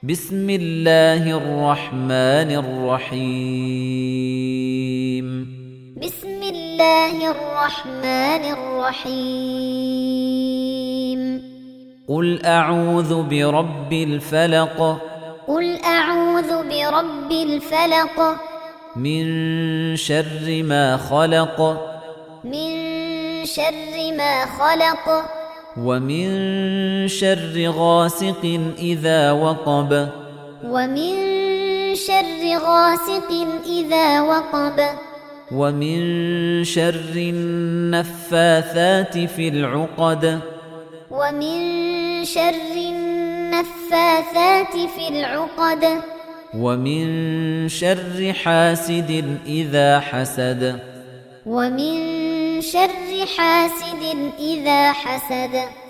بسم الله الرحمن الرحيم بسم الله الرحمن الرحيم قل أعوذ برب الفلق قل أعوذ برب الفلق من شر ما خلق من شر ما خلق ومن شر غاسق إذا وقب ومن شر غاسق إذا وقب ومن شر النفاثات في العقد ومن شر النفاثات في العقد ومن شر حاسد إذا حسد ومن شر حاسد إذا حسد